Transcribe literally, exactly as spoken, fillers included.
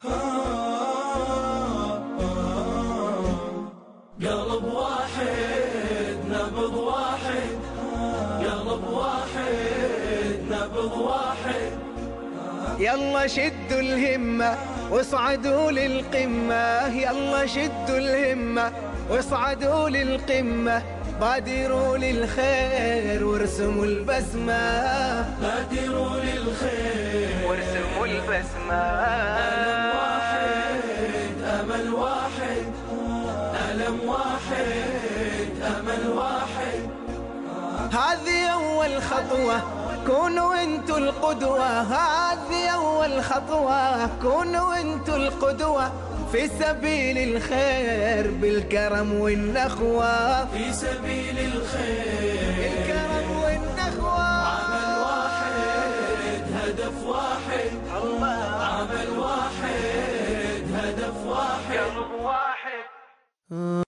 قلب واحد نبض واحد، قلب واحد نبض واحد. يلا شدوا الهمة واصعدوا للقمة، يلا شدوا الهمة واصعدوا للقمة، بادروا للخير وارسموا البسمة، بادروا للخير وارسموا البسمة. ألم واحد أمل واحد، ألم واحد أمل واحد. هذه أول خطوة كونوا انتوا القدوة، هذه أول خطوة كونوا انتوا القدوة، في سبيل الخير بالكرم والنخوة، في سبيل الخير بالكرم والنخوة. عمل واحد هدف واحد، عمل واحد هدف واحد، قلب واحد.